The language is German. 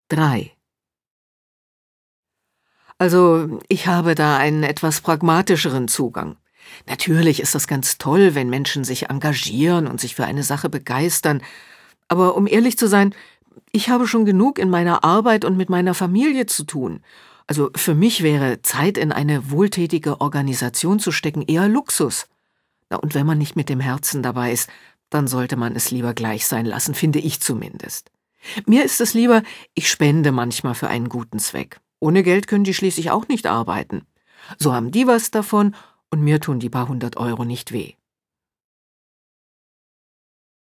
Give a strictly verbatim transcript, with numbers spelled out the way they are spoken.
drei. Also, ich habe da einen etwas pragmatischeren Zugang. Natürlich ist das ganz toll, wenn Menschen sich engagieren und sich für eine Sache begeistern, aber um ehrlich zu sein, ich habe schon genug in meiner Arbeit und mit meiner Familie zu tun. Also für mich wäre Zeit in eine wohltätige Organisation zu stecken eher Luxus. Na, und wenn man nicht mit dem Herzen dabei ist, dann sollte man es lieber gleich sein lassen, finde ich zumindest. Mir ist es lieber, ich spende manchmal für einen guten Zweck. Ohne Geld können die schließlich auch nicht arbeiten. So haben die was davon und mir tun die paar hundert Euro nicht weh.